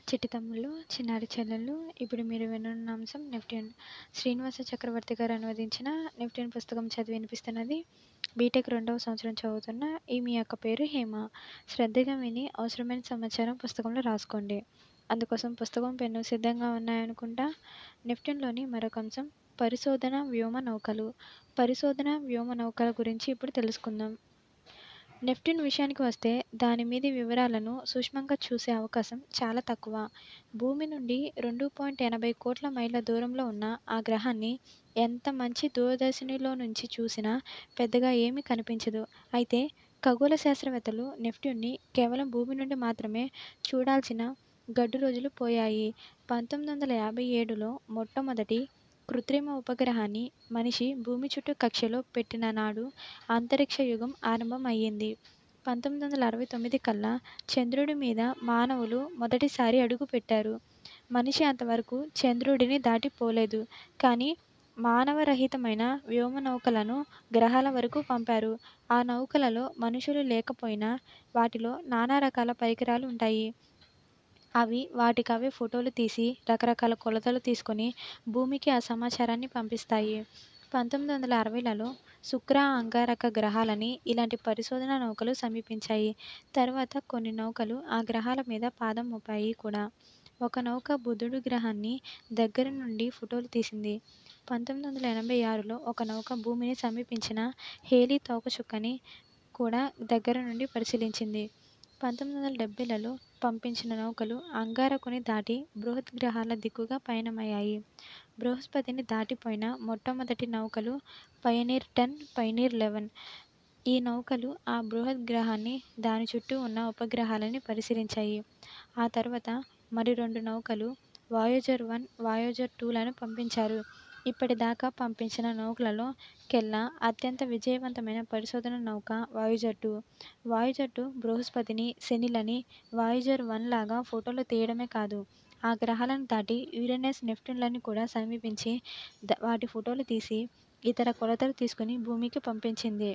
చిట్టి తమ్ముళ్ళు, చిన్నారి చెల్లెళ్ళు, ఇప్పుడు మీరు విననున్న అంశం నెప్ట్యూన్. శ్రీనివాస చక్రవర్తి గారు అనువదించిన నెప్ట్యూన్ పుస్తకం చదివి వినిపిస్తున్నది బీటెక్ 2వ సంవత్సరం చదువుతున్న మీ యొక్క పేరు హేమ. శ్రద్ధగా విని అవసరమైన సమాచారం పుస్తకంలో రాసుకోండి. అందుకోసం పుస్తకం, పెన్ను సిద్ధంగా ఉన్నాయనుకుంటా. నెప్ట్యూన్లోని మరొక అంశం పరిశోధన వ్యోమ నౌకలు. పరిశోధన వ్యోమ నౌకల గురించి ఇప్పుడు తెలుసుకుందాం. నెప్ట్యూన్ విషయానికి వస్తే దాని మీది వివరాలను సూక్ష్మంగా చూసే అవకాశం చాలా తక్కువ. భూమి నుండి 2.80 కోట్ల మైళ్ళ దూరంలో ఉన్న ఆ గ్రహాన్ని ఎంత మంచి దూరదర్శినిలో నుంచి చూసినా పెద్దగా ఏమీ కనిపించదు. అయితే ఖగోళ శాస్త్రవేత్తలు నెప్ట్యూన్ని కేవలం భూమి నుండి మాత్రమే చూడాల్సిన గడ్డు రోజులు పోయాయి. 1957లో మొట్టమొదటి కృత్రిమ ఉపగ్రహాన్ని మనిషి భూమి చుట్టూ కక్షలో పెట్టిన నాడు అంతరిక్ష యుగం ఆరంభం అయ్యింది. 1969 కల్లా చంద్రుడి మీద మానవులు మొదటిసారి అడుగుపెట్టారు. మనిషి అంతవరకు చంద్రుడిని దాటిపోలేదు. కానీ మానవరహితమైన వ్యోమనౌకలను గ్రహాల వరకు పంపారు. ఆ నౌకలలో మనుషులు లేకపోయినా వాటిలో నానా రకాల పరికరాలు ఉంటాయి. అవి వాటికవే ఫోటోలు తీసి రకరకాల కొలతలు తీసుకొని భూమికి ఆ సమాచారాన్ని పంపిస్తాయి. 1960లలో శుక్ర, అంగారక గ్రహాలని ఇలాంటి పరిశోధనా నౌకలు సమీపించాయి. తర్వాత కొన్ని నౌకలు ఆ గ్రహాల మీద పాదం మోపాయి కూడా. ఒక నౌక బుధుడు గ్రహాన్ని దగ్గర నుండి ఫోటోలు తీసింది. 1986లో ఒక నౌక భూమిని సమీపించిన హేలీ తోకచుక్కని కూడా దగ్గర నుండి పరిశీలించింది. 1970లలో పంపించిన నౌకలు అంగారకుని దాటి బృహత్ గ్రహాల దిక్కుగా పయనమయ్యాయి. బృహస్పతిని దాటిపోయిన మొట్టమొదటి నౌకలు పయనీర్ 10, పయనీర్ 11. ఈ నౌకలు ఆ బృహత్ గ్రహాన్ని, దాని చుట్టూ ఉన్న ఉపగ్రహాలని పరిశీలించాయి. ఆ తర్వాత మరి 2 నౌకలు వాయేజర్ 1, వాయేజర్ 2లను పంపించారు. ఇప్పటిదాకా పంపించిన నౌకలలో కెల్లా అత్యంత విజయవంతమైన పరిశోధనా నౌక వాయేజర్ 2. వాయేజర్ 2 బృహస్పతిని, శనిలని వాయేజర్ 1 లాగా ఫోటోలు తీయడమే కాదు, ఆ గ్రహాలను దాటి యురేనస్, నెప్ట్యూన్లని కూడా సమీపించి వాటి ఫోటోలు తీసి ఇతర కొలతలు తీసుకుని భూమికి పంపించింది.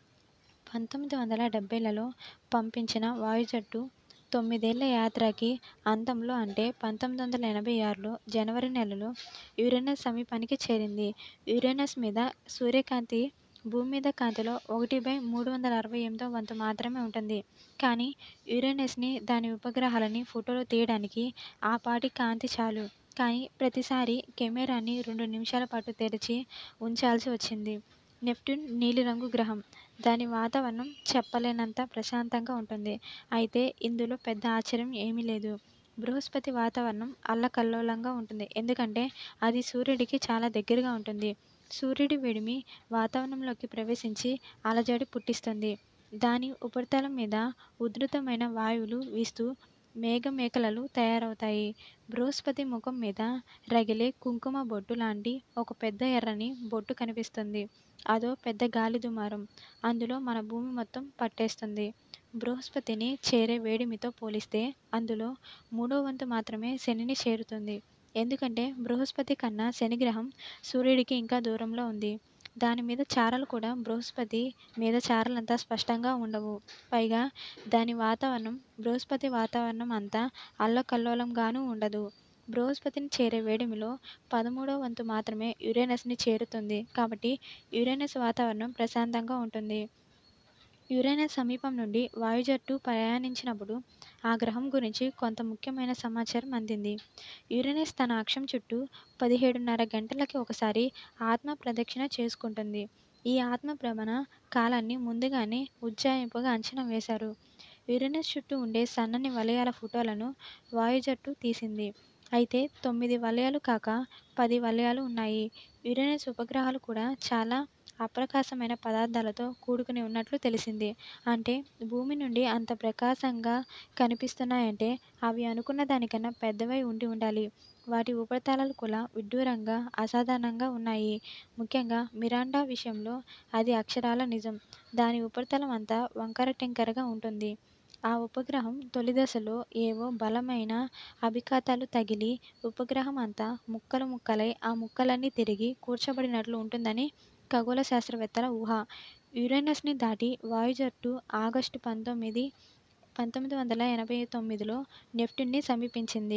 1970లలో పంపించిన వాయేజర్ 2 9 ఏళ్ల యాత్రకి అంతంలో అంటే 1986లో జనవరి నెలలో యురేనస్ సమీపానికి చేరింది. యురేనస్ మీద సూర్యకాంతి భూమి మీద కాంతిలో 1/368 వంతు మాత్రమే ఉంటుంది. కానీ యురేనస్ని, దాని ఉపగ్రహాలని ఫోటోలు తీయడానికి ఆ పాటి కాంతి చాలు. కానీ ప్రతిసారి కెమెరాని 2 నిమిషాల పాటు తెరిచి ఉంచాల్సి వచ్చింది. నెప్ట్యూన్ నీలిరంగు గ్రహం. దాని వాతావరణం చెప్పలేనంత ప్రశాంతంగా ఉంటుంది. అయితే ఇందులో పెద్ద ఆశ్చర్యం ఏమీ లేదు. బృహస్పతి వాతావరణం అల్లకల్లోలంగా ఉంటుంది. ఎందుకంటే అది సూర్యుడికి చాలా దగ్గరగా ఉంటుంది. సూర్యుడి వేడిమి వాతావరణంలోకి ప్రవేశించి అలజడి పుట్టిస్తుంది. దాని ఉపరితలం మీద ఉధృతమైన వాయువులు వీస్తూ మేఘమేఖలలు తయారవుతాయి. బృహస్పతి ముఖం మీద రగిలే కుంకుమ బొట్టు లాంటి ఒక పెద్ద ఎర్రని బొట్టు కనిపిస్తుంది. అదో పెద్ద గాలి దుమారం. అందులో మన భూమి మొత్తం పట్టేస్తుంది. బృహస్పతిని చేరే వేడిమితో పోలిస్తే అందులో 3వ వంతు మాత్రమే శనిని చేరుతుంది. ఎందుకంటే బృహస్పతి కన్నా శనిగ్రహం సూర్యుడికి ఇంకా దూరంలో ఉంది. దాని మీద చారలు కూడా బృహస్పతి మీద చారలంత స్పష్టంగా ఉండవు. పైగా దాని వాతావరణం బృహస్పతి వాతావరణం అంత అల్లకల్లోలంగానూ ఉండదు. బృహస్పతిని చేరే వేడిమిలో 13వ వంతు మాత్రమే యురేనస్ని చేరుతుంది. కాబట్టి యురేనస్ వాతావరణం ప్రశాంతంగా ఉంటుంది. యురేనస్ సమీపం నుండి వాయేజర్ 2 ప్రయాణించినప్పుడు ఆ గ్రహం గురించి కొంత ముఖ్యమైన సమాచారం అందింది. యురేనస్ తన అక్షం చుట్టూ 17.5 గంటలకి ఒకసారి ఆత్మ ప్రదక్షిణ చేసుకుంటుంది. ఈ ఆత్మ భ్రమణ కాలాన్ని ముందుగానే ఉజ్జాయింపుగా అంచనా వేశారు. యురేనస్ చుట్టూ ఉండే సన్నని వలయాల ఫోటోలను వాయేజర్ 2 తీసింది. అయితే 9 వలయాలు కాక 10 వలయాలు ఉన్నాయి. యురేనస్ ఉపగ్రహాలు కూడా చాలా అప్రకాశమైన పదార్థాలతో కూడుకుని ఉన్నట్లు తెలిసింది. అంటే భూమి నుండి అంత ప్రకాశంగా కనిపిస్తున్నాయంటే అవి అనుకున్న దానికన్నా పెద్దవై ఉండాలి. వాటి ఉపరితలాలు కూడా విడ్డూరంగా, అసాధారణంగా ఉన్నాయి. ముఖ్యంగా మిరాండా విషయంలో అది అక్షరాలా నిజం. దాని ఉపరితలం అంతా వంకర టింకరగా ఉంటుంది. ఆ ఉపగ్రహం తొలి దశలో ఏవో బలమైన అభిఘాతాలు తగిలి ఉపగ్రహం అంతా ముక్కలు ముక్కలై ఆ ముక్కలన్నీ తిరిగి కూర్చబడినట్లు ఉంటుందని ఖగోళ శాస్త్రవేత్తల ఊహ. యురేనస్ని దాటి వాయేజర్ 2 ఆగస్టు 19, 1989లో నెప్ట్యూన్‌ని సమీపించింది.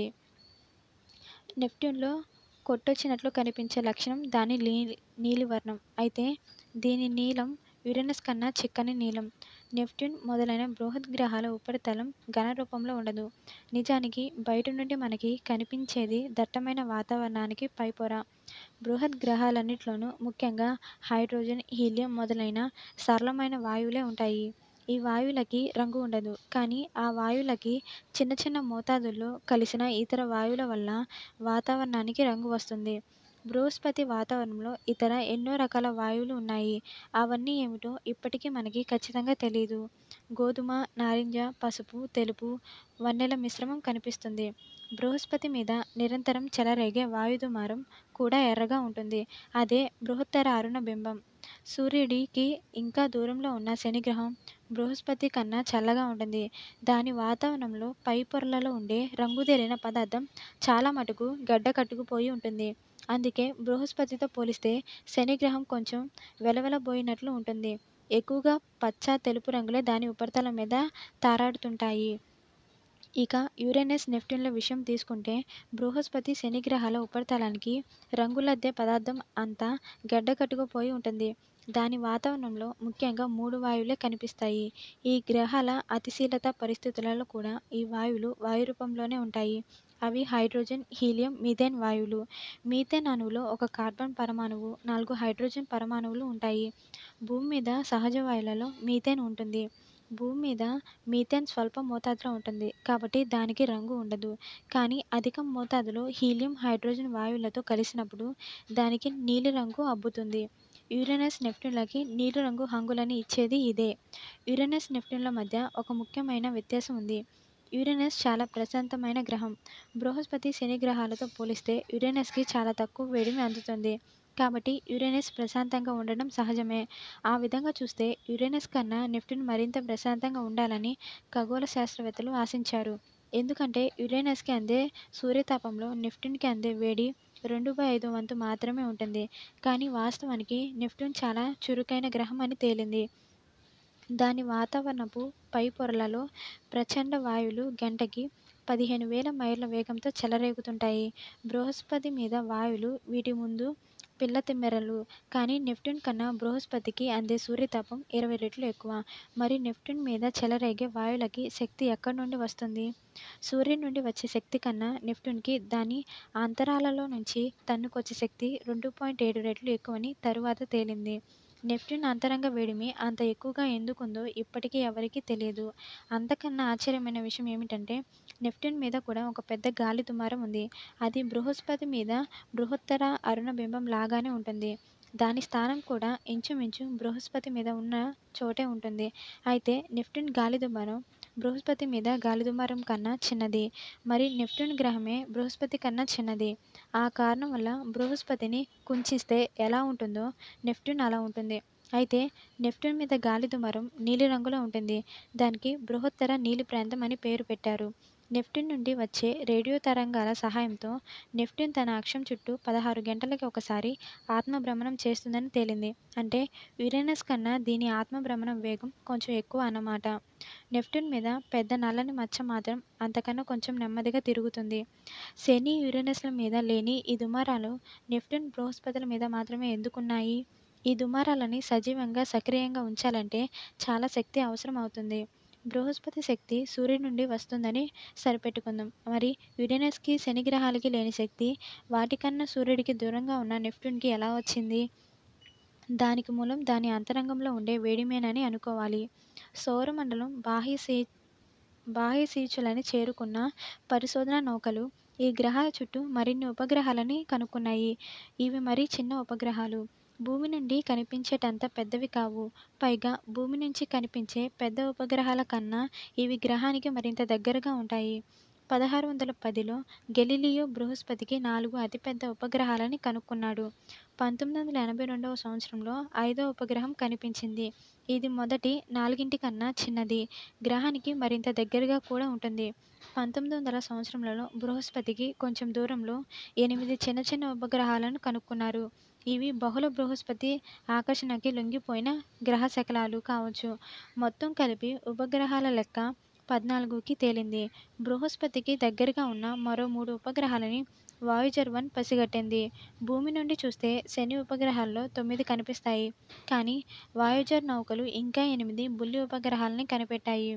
నెప్ట్యూన్‌లో కొట్టొచ్చినట్లు కనిపించే లక్షణం దాని నీలివర్ణం. అయితే దీని నీలం యురేనస్ కన్నా చిక్కని నీలం. నెప్ట్యూన్ మొదలైన బృహత్ గ్రహాల ఉపరితలం ఘన రూపంలో ఉండదు. నిజానికి బయట నుండి మనకి కనిపించేది దట్టమైన వాతావరణానికి పైపొర. బృహత్ గ్రహాలన్నిట్లోనూ ముఖ్యంగా హైడ్రోజన్, హీలియం మొదలైన సరళమైన వాయువులే ఉంటాయి. ఈ వాయువులకి రంగు ఉండదు. కానీ ఆ వాయువులకి చిన్న చిన్న మోతాదుల్లో కలిసిన ఇతర వాయువుల వల్ల వాతావరణానికి రంగు వస్తుంది. బృహస్పతి వాతావరణంలో ఇతర ఎన్నో రకాల వాయువులు ఉన్నాయి. అవన్నీ ఏమిటో ఇప్పటికీ మనకి ఖచ్చితంగా తెలీదు. గోధుమ, నారింజ, పసుపు, తెలుపు, వన్నెల మిశ్రమం కనిపిస్తుంది. బృహస్పతి మీద నిరంతరం చెలరేగే వాయుదుమారం కూడా ఎర్రగా ఉంటుంది. అదే బృహత్తర అరుణ బింబం. సూర్యుడికి ఇంకా దూరంలో ఉన్న శనిగ్రహం బృహస్పతి కన్నా చల్లగా ఉంటుంది. దాని వాతావరణంలో పై పొరలలో ఉండే రంగుదేలిన పదార్థం చాలా మటుకు గడ్డకట్టుకుపోయి ఉంటుంది. అందుకే బృహస్పతితో పోలిస్తే శనిగ్రహం కొంచెం వెలవెలబోయినట్లు ఉంటుంది. ఎక్కువగా పచ్చ, తెలుపు రంగులే దాని ఉపరితలం మీద తారాడుతుంటాయి. ఇక యురేనస్, నెప్ట్యూన్ల విషయం తీసుకుంటే బృహస్పతి, శని గ్రహాల ఉపరితలానికి రంగులద్దే పదార్థం అంతా గడ్డకట్టుకుపోయి ఉంటుంది. దాని వాతావరణంలో ముఖ్యంగా 3 వాయువులే కనిపిస్తాయి. ఈ గ్రహాల అతిశీతల పరిస్థితులలో కూడా ఈ వాయువులు వాయు రూపంలోనే ఉంటాయి. అవి హైడ్రోజన్, హీలియం, మీథేన్ వాయువులు. మీథేన్ అణువులో ఒక కార్బన్ పరమాణువు, 4 హైడ్రోజన్ పరమాణువులు ఉంటాయి. భూమి మీద సహజ వాయువులలో మీథేన్ ఉంటుంది. భూమి మీద మీథేన్ స్వల్ప మోతాదులో ఉంటుంది. కాబట్టి దానికి రంగు ఉండదు. కానీ అధిక మోతాదులో హీలియం, హైడ్రోజన్ వాయువులతో కలిసినప్పుడు దానికి నీలిరంగు అబ్బుతుంది. యురేనస్, నెప్ట్యూన్లకి నీలిరంగు హంగులని ఇచ్చేది ఇదే. యురేనస్, నెప్ట్యూన్ల మధ్య ఒక ముఖ్యమైన వ్యత్యాసం ఉంది. యురేనస్ చాలా ప్రశాంతమైన గ్రహం. బృహస్పతి, శని గ్రహాలతో పోలిస్తే యురేనస్‌కి చాలా తక్కువ వేడిమి అందుతుంది. కాబట్టి యురేనస్ ప్రశాంతంగా ఉండడం సహజమే. ఆ విధంగా చూస్తే యురేనస్ కన్నా నెప్ట్యూన్ మరింత ప్రశాంతంగా ఉండాలని ఖగోళ శాస్త్రవేత్తలు ఆశించారు. ఎందుకంటే యురేనస్‌కి అందే సూర్యతాపంలో నెప్ట్యూన్‌కి అందే వేడి 2/5 వంతు మాత్రమే ఉంటుంది. కానీ వాస్తవానికి నెప్ట్యూన్ చాలా చురుకైన గ్రహం అని తేలింది. దాని వాతావరణపు పైపొరలలో ప్రచండ వాయువులు గంటకి 15,000 మైళ్ళ వేగంతో చెలరేగుతుంటాయి. బృహస్పతి మీద వాయువులు వీటి ముందు పిల్లతిమ్మెరలు. కానీ నెప్ట్యూన్ కన్నా బృహస్పతికి అందే సూర్యతాపం 20 రెట్లు ఎక్కువ. మరి నెప్ట్యూన్ మీద చెలరేగే వాయువులకి శక్తి ఎక్కడి నుండి వస్తుంది? సూర్యుడి నుండి వచ్చే శక్తి కన్నా నెప్ట్యూన్‌కి దాని అంతరాలలో నుంచి తన్నుకొచ్చే శక్తి 2.7 రెట్లు ఎక్కువని తరువాత తేలింది. నెప్ట్యూన్ అంతరంగ వేడిమి అంత ఎక్కువగా ఎందుకుందో ఇప్పటికీ ఎవరికీ తెలియదు. అంతకన్నా ఆశ్చర్యమైన విషయం ఏమిటంటే నెప్ట్యూన్ మీద కూడా ఒక పెద్ద గాలి దుమారం ఉంది. అది బృహస్పతి మీద బృహత్తర అరుణ బింబం లాగానే ఉంటుంది. దాని స్థానం కూడా ఇంచుమించు బృహస్పతి మీద ఉన్న చోటే ఉంటుంది. అయితే నెప్ట్యూన్ గాలి దుమారం బృహస్పతి మీద గాలి దుమారం కన్నా చిన్నది. మరి నెప్ట్యూన్ గ్రహమే బృహస్పతి కన్నా చిన్నది. ఆ కారణం వల్ల బృహస్పతిని కుంచిస్తే ఎలా ఉంటుందో నెప్ట్యూన్ అలా ఉంటుంది. అయితే నెప్ట్యూన్ మీద గాలి దుమారం నీలిరంగులో ఉంటుంది. దానికి బృహత్తర నీలి ప్రాంతం అని పేరు పెట్టారు. నెప్ట్యూన్ నుండి వచ్చే రేడియో తరంగాల సహాయంతో నెప్ట్యూన్ తన అక్షం చుట్టూ 16 గంటలకి ఒకసారి ఆత్మభ్రమణం చేస్తుందని తేలింది. అంటే యురేనస్ కన్నా దీని ఆత్మభ్రమణం వేగం కొంచెం ఎక్కువ అన్నమాట. నెప్ట్యూన్ మీద పెద్ద నల్లని మచ్చ మాత్రం అంతకన్నా కొంచెం నెమ్మదిగా తిరుగుతుంది. శని, యురేనస్‌ల మీద లేని ఈ దుమారాలు నెప్ట్యూన్, బృహస్పతుల మీద మాత్రమే ఎందుకున్నాయి? ఈ దుమారాలని సజీవంగా, సక్రియంగా ఉంచాలంటే చాలా శక్తి అవసరం అవుతుంది. బృహస్పతి శక్తి సూర్యుడి నుండి వస్తుందని సరిపెట్టుకుందాం. మరి యురేనస్‌కి, శని గ్రహాలకి లేని శక్తి వాటికన్నా సూర్యుడికి దూరంగా ఉన్న నెప్ట్యూన్‌కి ఎలా వచ్చింది? దానికి మూలం దాని అంతరంగంలో ఉండే వేడిమేనని అనుకోవాలి. సౌరమండలం బాహ్యసీచులని చేరుకున్న పరిశోధనా నౌకలు ఈ గ్రహాల చుట్టూ మరిన్ని ఉపగ్రహాలని కనుక్కున్నాయి. ఇవి మరీ చిన్న ఉపగ్రహాలు. భూమి నుండి కనిపించేటంత పెద్దవి కావు. పైగా భూమి నుంచి కనిపించే పెద్ద ఉపగ్రహాల కన్నా ఇవి గ్రహానికి మరింత దగ్గరగా ఉంటాయి. 1610లో గెలీలియో బృహస్పతికి 4 అతిపెద్ద ఉపగ్రహాలని కనుక్కున్నాడు. 1982వ సంవత్సరంలో 5వ ఉపగ్రహం కనిపించింది. ఇది మొదటి 4 కన్నా చిన్నది. గ్రహానికి మరింత దగ్గరగా కూడా ఉంటుంది. 1900 సంవత్సరంలో బృహస్పతికి కొంచెం దూరంలో 8 చిన్న చిన్న ఉపగ్రహాలను కనుక్కున్నారు. ఇవి బహుళ బృహస్పతి ఆకర్షణకి లొంగిపోయిన గ్రహశకలాలు కావచ్చు. మొత్తం కలిపి ఉపగ్రహాల లెక్క 14కి తేలింది. బృహస్పతికి దగ్గరగా ఉన్న మరో 3 ఉపగ్రహాలని వాయేజర్ 1 పసిగట్టింది. భూమి నుండి చూస్తే శని ఉపగ్రహాల్లో 9 కనిపిస్తాయి. కానీ వాయేజర్ నౌకలు ఇంకా 8 బుల్లి ఉపగ్రహాలని కనిపెట్టాయి.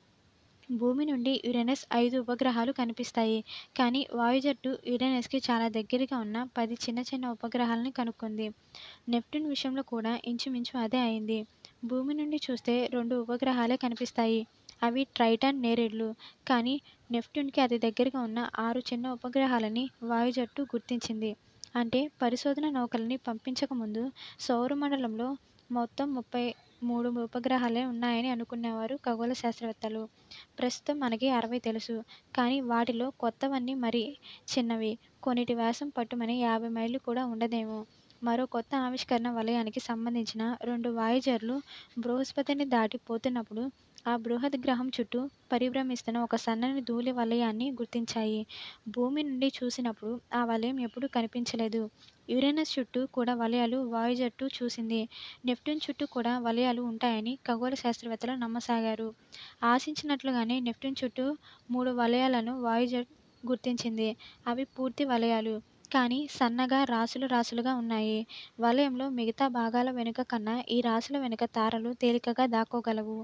భూమి నుండి యురేనస్ 5 ఉపగ్రహాలు కనిపిస్తాయి. కానీ వాయేజర్ 2 యురేనస్‌కి చాలా దగ్గరగా ఉన్న 10 చిన్న చిన్న ఉపగ్రహాలని కనుక్కుంది. నెప్ట్యూన్ విషయంలో కూడా ఇంచుమించు అదే అయింది. భూమి నుండి చూస్తే 2 ఉపగ్రహాలే కనిపిస్తాయి. అవి ట్రైటాన్ నేరేడులు. కానీ నెప్ట్యూన్‌కి అతి దగ్గరగా ఉన్న 6 చిన్న ఉపగ్రహాలని వాయేజర్ 2 గుర్తించింది. అంటే పరిశోధన నౌకలని పంపించకముందు సౌరమండలంలో మొత్తం 33 ఉపగ్రహాలే ఉన్నాయని అనుకునేవారు ఖగోళ శాస్త్రవేత్తలు. ప్రస్తుతం మనకి 60 తెలుసు. కానీ వాటిలో కొత్తవన్నీ మరీ చిన్నవి. కొన్నిటి వ్యాసం పట్టుమని 50 మైళ్ళు కూడా ఉండదేమో! మరో కొత్త ఆవిష్కరణ వలయానికి సంబంధించిన 2 వాయేజర్లు బృహస్పతిని దాటి పోతున్నప్పుడు ఆ బృహద్ గ్రహం చుట్టూ పరిభ్రమిస్తున్న ఒక సన్నని ధూళి వలయాన్ని గుర్తించాయి. భూమి నుండి చూసినప్పుడు ఆ వలయం ఎప్పుడూ కనిపించలేదు. యురేనస్ చుట్టూ కూడా వలయాలు వాయేజర్ 2 చూసింది. నెప్ట్యూన్ చుట్టూ కూడా వలయాలు ఉంటాయని ఖగోళ శాస్త్రవేత్తలు నమ్మసాగారు. ఆశించినట్లుగానే నెప్ట్యూన్ చుట్టూ 3 వలయాలను వాయేజర్ గుర్తించింది. అవి పూర్తి వలయాలు. కానీ సన్నగా రాసులు రాసులుగా ఉన్నాయి. వలయంలో మిగతా భాగాల వెనుక కన్నా ఈ రాసుల వెనుక తారలు తేలికగా దాక్కోగలవు.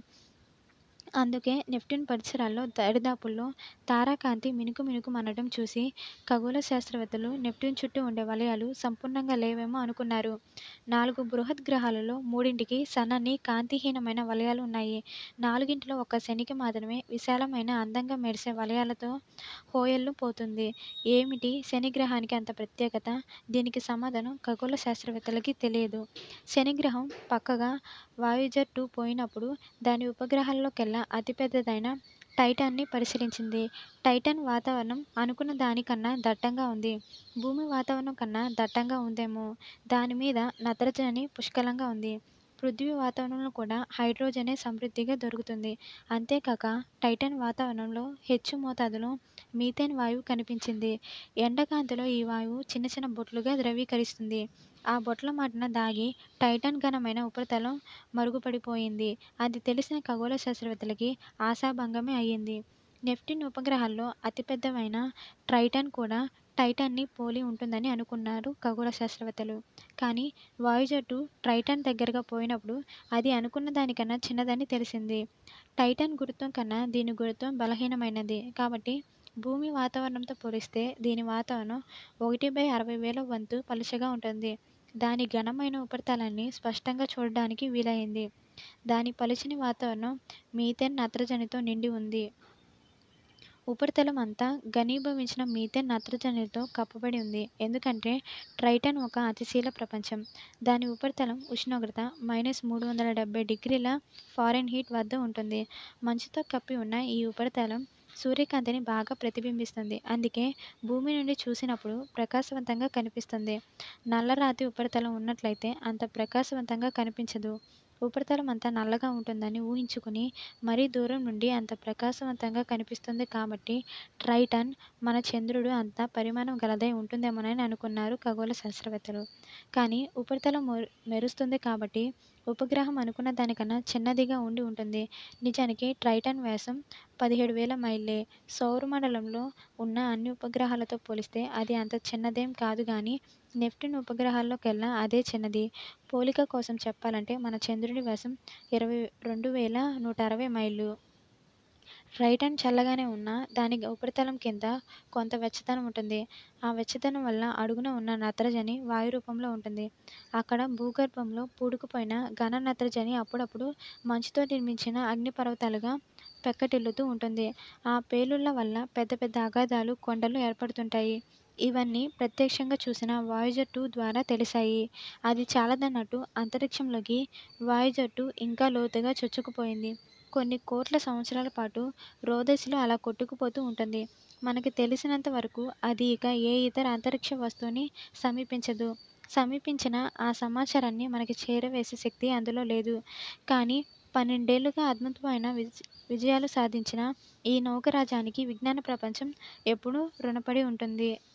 అందుకే నెప్ట్యూన్ పరిసరాల్లో దరిదాపుల్లో తారాకాంతి మిణుకు మిణుకుమనడం చూసి ఖగోళ శాస్త్రవేత్తలు నెప్ట్యూన్ చుట్టూ ఉండే వలయాలు సంపూర్ణంగా లేవేమో అనుకున్నారు. 4 బృహద్ గ్రహాలలో 3ంటికి సన్నని కాంతిహీనమైన వలయాలు ఉన్నాయి. 4ంటిలో ఒక్క శనికి మాత్రమే విశాలమైన అందంగా మెరిసే వలయాలతో హోయలు పోతుంది. ఏమిటి శని గ్రహానికి అంత ప్రత్యేకత? దీనికి సమాధానం ఖగోళ శాస్త్రవేత్తలకి తెలియదు. శని గ్రహం పక్కగా వాయేజర్ 2 పోయినప్పుడు దాని ఉపగ్రహాల్లోకెల్లా అతిపెద్దదైన టైటాన్‌ని పరిశీలించింది. టైటాన్ వాతావరణం అనుకున్న దానికన్నా దట్టంగా ఉంది. భూమి వాతావరణం కన్నా దట్టంగా ఉందేమో! దాని మీద నత్రజని పుష్కలంగా ఉంది. పృథ్వీ వాతావరణంలో కూడా హైడ్రోజనే సమృద్ధిగా దొరుకుతుంది. అంతేకాక టైటాన్ వాతావరణంలో హెచ్చు మోతాదులో మీథేన్ వాయువు కనిపించింది. ఎండకాంతిలో ఈ వాయువు చిన్న చిన్న బొట్లుగా ద్రవీకరిస్తుంది. ఆ బొట్ల మాటున దాగి టైటాన్ ఘనమైన ఉపరితలం మరుగుపడిపోయింది. అది తెలిసిన ఖగోళ శాస్త్రవేత్తలకి ఆశాభంగమే అయింది. నెప్ట్యూన్ ఉపగ్రహాల్లో అతిపెద్దవైన ట్రైటాన్ కూడా టైటాన్‌ని పోలి ఉంటుందని అనుకున్నారు ఖగోళ శాస్త్రవేత్తలు. కానీ వాయేజర్ 2 ట్రైటాన్ దగ్గరగా పోయినప్పుడు అది అనుకున్న దానికన్నా చిన్నదని తెలిసింది. టైటాన్ గురుత్వం కన్నా దీని గురుత్వం బలహీనమైనది. కాబట్టి భూమి వాతావరణంతో పోలిస్తే దీని వాతావరణం 1/60,000 వంతు పలుచగా ఉంటుంది. దాని ఘనమైన ఉపరితలాన్ని స్పష్టంగా చూడడానికి వీలయింది. దాని పలుచని వాతావరణం మీథేన్, నత్రజనితో నిండి ఉంది. ఉపరితలం అంతా ఘనీభవించిన మీథేన్, నత్రజనితో కప్పబడి ఉంది. ఎందుకంటే ట్రైటాన్ ఒక అతిశీల ప్రపంచం. దాని ఉపరితలం ఉష్ణోగ్రత -370°F వద్ద ఉంటుంది. మంచుతో కప్పి ఉన్న ఈ ఉపరితలం సూర్యకాంతిని బాగా ప్రతిబింబిస్తుంది. అందుకే భూమి నుండి చూసినప్పుడు ప్రకాశవంతంగా కనిపిస్తుంది. నల్లరాతి ఉపరితలం ఉన్నట్లయితే అంత ప్రకాశవంతంగా కనిపించదు. ఉపరితలం అంతా నల్లగా ఉంటుందని ఊహించుకుని మరీ దూరం నుండి అంత ప్రకాశవంతంగా కనిపిస్తుంది కాబట్టి ట్రైటాన్ మన చంద్రుడు అంత పరిమాణం గలదై ఉంటుందేమోనని అనుకున్నారు ఖగోళ శాస్త్రవేత్తలు. కానీ ఉపరితలం మెరుస్తుంది కాబట్టి ఉపగ్రహం అనుకున్న దానికన్నా చిన్నదిగా ఉండి ఉంటుంది. నిజానికి ట్రైటాన్ వ్యాసం 17,000 మైళ్ళే. సౌరమండలంలో ఉన్న అన్ని ఉపగ్రహాలతో పోలిస్తే అది అంత చిన్నదేం కాదు గానీ నెప్ట్యూన్ ఉపగ్రహాల్లోకెల్లా అదే చిన్నది. పోలిక కోసం చెప్పాలంటే మన చంద్రుడి వ్యాసం 22,160 మైళ్ళు. ట్రైటాన్ చల్లగానే ఉన్నా దాని ఉపరితలం కింద కొంత వెచ్చదనం ఉంటుంది. ఆ వెచ్చదనం వల్ల అడుగున ఉన్న నత్రజని వాయు రూపంలో ఉంటుంది. అక్కడ భూగర్భంలో పూడుకుపోయిన ఘన నత్రజని అప్పుడప్పుడు మంచుతో నిర్మించిన అగ్నిపర్వతాలుగా పెక్కటిల్లుతూ ఉంటుంది. ఆ పేలుళ్ల వల్ల పెద్ద పెద్ద అగాధాలు, కొండలు ఏర్పడుతుంటాయి. ఇవన్నీ ప్రత్యక్షంగా చూసిన వాయేజర్ 2 ద్వారా తెలిశాయి. అది చాలదన్నట్టు అంతరిక్షంలోకి వాయేజర్ 2 ఇంకా లోతుగా చొచ్చుకుపోయింది. కొన్ని కోట్ల సంవత్సరాల పాటు రోదసిలో అలా కొట్టుకుపోతూ ఉంటుంది. మనకి తెలిసినంత వరకు అది ఇక ఏ ఇతర అంతరిక్ష వస్తువుని సమీపించదు. సమీపించినా ఆ సమాచారాన్ని మనకి చేరవేసే శక్తి అందులో లేదు. కానీ 12 ఏళ్లుగా అద్భుతమైన విజయాలు సాధించిన ఈ నౌకారాజ్యానికి విజ్ఞాన ప్రపంచం ఎప్పుడూ రుణపడి ఉంటుంది.